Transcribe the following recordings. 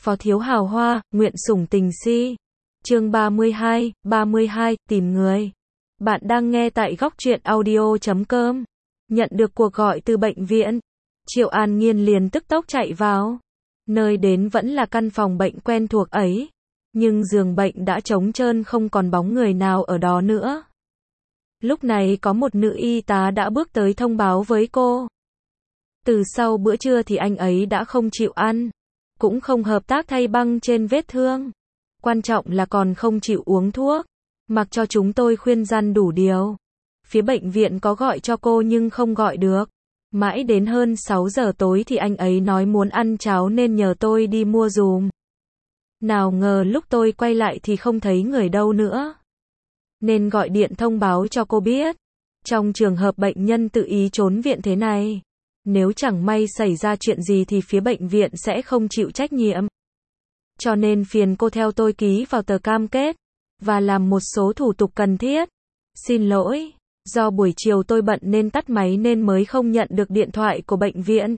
Phó thiếu hào hoa, nguyện sủng tình si. Chương 32, tìm người. Bạn đang nghe tại góc truyện audio.com. Nhận được cuộc gọi từ bệnh viện, Triệu An Nhiên liền tức tốc chạy vào. Nơi đến vẫn là căn phòng bệnh quen thuộc ấy, nhưng giường bệnh đã trống trơn, không còn bóng người nào ở đó nữa. Lúc này có một nữ y tá đã bước tới thông báo với cô. Từ sau bữa trưa thì anh ấy đã không chịu ăn, cũng không hợp tác thay băng trên vết thương. Quan trọng là còn không chịu uống thuốc, mặc cho chúng tôi khuyên răn đủ điều. Phía bệnh viện có gọi cho cô nhưng không gọi được. Mãi đến hơn 6 giờ tối thì anh ấy nói muốn ăn cháo nên nhờ tôi đi mua dùm. Nào ngờ lúc tôi quay lại thì không thấy người đâu nữa, nên gọi điện thông báo cho cô biết. Trong trường hợp bệnh nhân tự ý trốn viện thế này, nếu chẳng may xảy ra chuyện gì thì phía bệnh viện sẽ không chịu trách nhiệm. Cho nên phiền cô theo tôi ký vào tờ cam kết và làm một số thủ tục cần thiết. Xin lỗi, do buổi chiều tôi bận nên tắt máy nên mới không nhận được điện thoại của bệnh viện.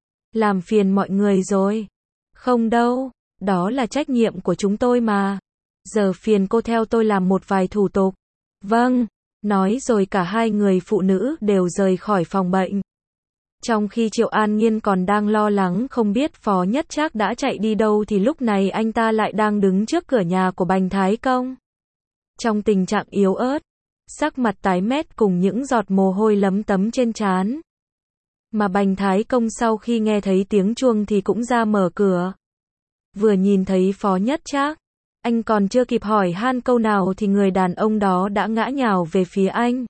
Làm phiền mọi người rồi. Không đâu, đó là trách nhiệm của chúng tôi mà. Giờ phiền cô theo tôi làm một vài thủ tục. Vâng, nói rồi cả hai người phụ nữ đều rời khỏi phòng bệnh. Trong khi Triệu An Nhiên còn đang lo lắng không biết Phó Nhất Trác đã chạy đi đâu thì lúc này anh ta lại đang đứng trước cửa nhà của Bành Thái Công. Trong tình trạng yếu ớt, sắc mặt tái mét cùng những giọt mồ hôi lấm tấm trên trán. Mà Bành Thái Công sau khi nghe thấy tiếng chuông thì cũng ra mở cửa. Vừa nhìn thấy Phó Nhất Trác, anh còn chưa kịp hỏi han câu nào thì người đàn ông đó đã ngã nhào về phía anh.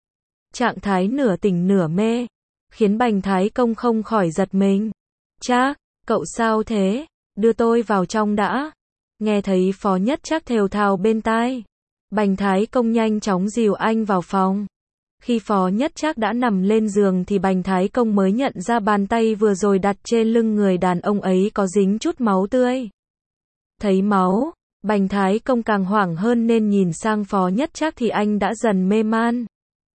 Trạng thái nửa tỉnh nửa mê, khiến Bành Thái Công không khỏi giật mình. Trác, cậu sao thế? Đưa tôi vào trong đã. Nghe thấy Phó Nhất Trác thều thào bên tai, Bành Thái Công nhanh chóng dìu anh vào phòng. Khi Phó Nhất Trác đã nằm lên giường thì Bành Thái Công mới nhận ra bàn tay vừa rồi đặt trên lưng người đàn ông ấy có dính chút máu tươi. Thấy máu, Bành Thái Công càng hoảng hơn nên nhìn sang Phó Nhất Trác thì anh đã dần mê man.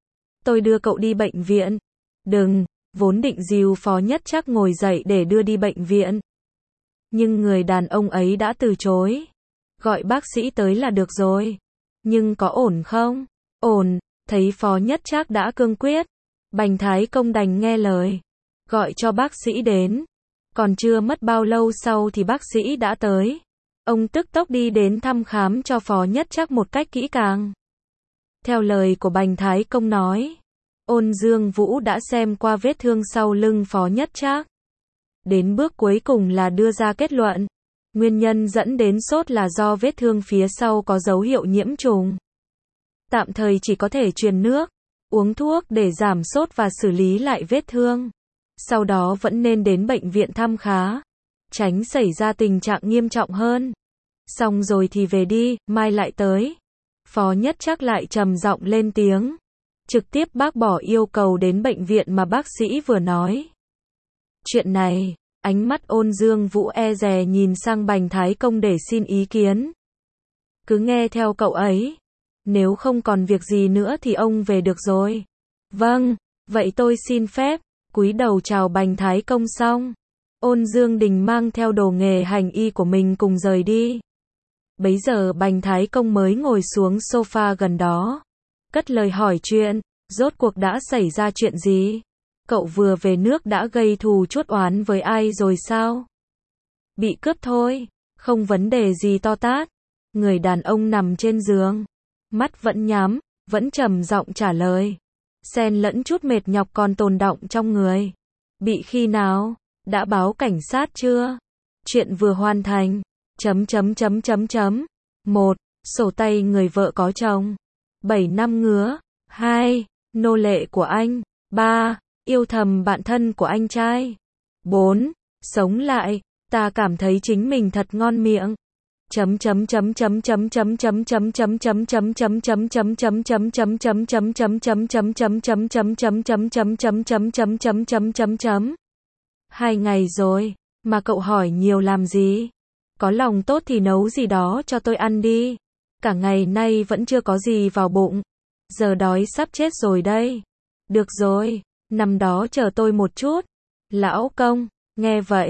Tôi đưa cậu đi bệnh viện. Đừng, vốn định dìu Phó Nhất Trác ngồi dậy để đưa đi bệnh viện. Nhưng người đàn ông ấy đã từ chối. Gọi bác sĩ tới là được rồi. Nhưng có ổn không? Ổn, thấy Phó Nhất Trác đã cương quyết, Bành Thái Công đành nghe lời. Gọi cho bác sĩ đến. Còn chưa mất bao lâu sau thì bác sĩ đã tới. Ông tức tốc đi đến thăm khám cho Phó Nhất Trác một cách kỹ càng. Theo lời của Bành Thái Công nói, Ôn Dương Vũ đã xem qua vết thương sau lưng Phó Nhất Trác. Đến bước cuối cùng là đưa ra kết luận. Nguyên nhân dẫn đến sốt là do vết thương phía sau có dấu hiệu nhiễm trùng. Tạm thời chỉ có thể truyền nước, uống thuốc để giảm sốt và xử lý lại vết thương. Sau đó vẫn nên đến bệnh viện thăm khá, tránh xảy ra tình trạng nghiêm trọng hơn. Xong rồi thì về đi, mai lại tới. Phó Nhất Trác lại trầm giọng lên tiếng, trực tiếp bác bỏ yêu cầu đến bệnh viện mà bác sĩ vừa nói. Chuyện này, ánh mắt Ôn Dương Vũ e dè nhìn sang Bành Thái Công để xin ý kiến. Cứ nghe theo cậu ấy. Nếu không còn việc gì nữa thì ông về được rồi. Vâng, vậy tôi xin phép. Cúi đầu chào Bành Thái Công xong, Ôn Dương Đình mang theo đồ nghề hành y của mình cùng rời đi. Bấy giờ Bành Thái Công mới ngồi xuống sofa gần đó, cất lời hỏi chuyện, rốt cuộc đã xảy ra chuyện gì? Cậu vừa về nước đã gây thù chuốc oán với ai rồi sao? Bị cướp thôi, không vấn đề gì to tát. Người đàn ông nằm trên giường, mắt vẫn nhắm, vẫn trầm giọng trả lời, xen lẫn chút mệt nhọc còn tồn đọng trong người. Bị khi nào? Đã báo cảnh sát chưa? Chuyện vừa hoàn thành. 1. Sổ tay người vợ có chồng. 7 năm ngứa. 2. Nô lệ của anh. 3. Yêu thầm bạn thân của anh trai. 4. Sống lại. Ta cảm thấy chính mình thật ngon miệng. Hai ngày rồi, mà cậu hỏi nhiều làm gì? Có lòng tốt thì nấu gì đó cho tôi ăn đi. Cả ngày nay vẫn chưa có gì vào bụng. Giờ đói sắp chết rồi đây. Được rồi, nằm đó chờ tôi một chút. Lão công, nghe vậy,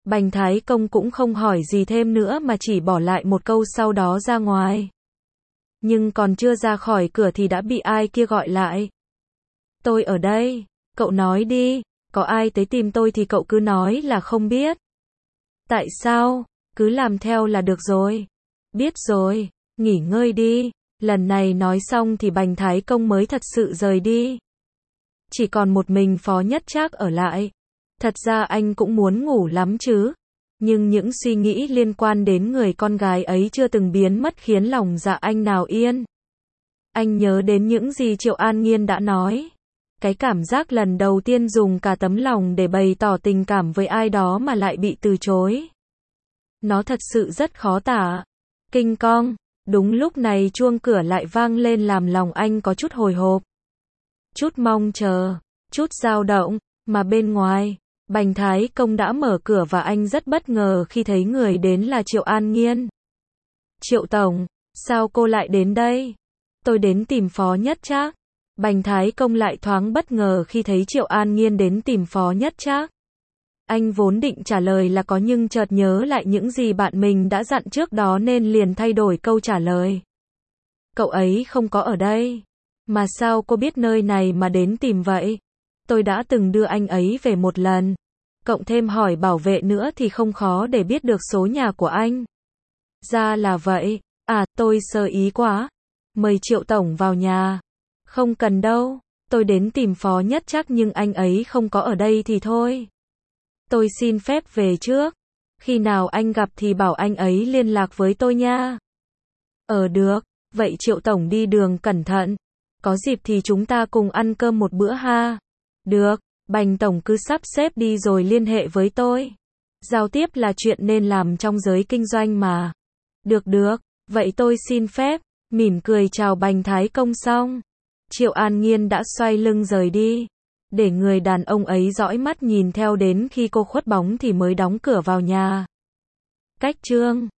Bành Thái Công cũng không hỏi gì thêm nữa mà chỉ bỏ lại một câu sau đó ra ngoài. Nhưng còn chưa ra khỏi cửa thì đã bị ai kia gọi lại. Tôi ở đây, cậu nói đi, có ai tới tìm tôi thì cậu cứ nói là không biết. Tại sao, cứ làm theo là được rồi. Biết rồi, nghỉ ngơi đi. Lần này nói xong thì Bành Thái Công mới thật sự rời đi. Chỉ còn một mình Phó Nhất Trác ở lại. Thật ra anh cũng muốn ngủ lắm chứ. Nhưng những suy nghĩ liên quan đến người con gái ấy chưa từng biến mất khiến lòng dạ anh nào yên. Anh nhớ đến những gì Triệu An Nhiên đã nói. Cái cảm giác lần đầu tiên dùng cả tấm lòng để bày tỏ tình cảm với ai đó mà lại bị từ chối. Nó thật sự rất khó tả. Kinh cong, đúng lúc này chuông cửa lại vang lên làm lòng anh có chút hồi hộp. Chút mong chờ, chút dao động, mà bên ngoài, Bành Thái Công đã mở cửa và anh rất bất ngờ khi thấy người đến là Triệu An Nhiên. Triệu Tổng, sao cô lại đến đây? Tôi đến tìm Phó Nhất Trác. Bành Thái Công lại thoáng bất ngờ khi thấy Triệu An Nhiên đến tìm Phó Nhất Trác. Anh vốn định trả lời là có nhưng chợt nhớ lại những gì bạn mình đã dặn trước đó nên liền thay đổi câu trả lời. Cậu ấy không có ở đây. Mà sao cô biết nơi này mà đến tìm vậy? Tôi đã từng đưa anh ấy về một lần. Cộng thêm hỏi bảo vệ nữa thì không khó để biết được số nhà của anh. Ra là vậy. À, tôi sơ ý quá. Mời Triệu Tổng vào nhà. Không cần đâu. Tôi đến tìm Phó Nhất Trác nhưng anh ấy không có ở đây thì thôi. Tôi xin phép về trước. Khi nào anh gặp thì bảo anh ấy liên lạc với tôi nha. Được. Vậy Triệu Tổng đi đường cẩn thận. Có dịp thì chúng ta cùng ăn cơm một bữa ha. Được. Bành Tổng cứ sắp xếp đi rồi liên hệ với tôi. Giao tiếp là chuyện nên làm trong giới kinh doanh mà. Được. Vậy tôi xin phép. Mỉm cười chào Bành Thái Công xong. Triệu An Nhiên đã xoay lưng rời đi. Để người đàn ông ấy dõi mắt nhìn theo đến khi cô khuất bóng thì mới đóng cửa vào nhà. Cách chương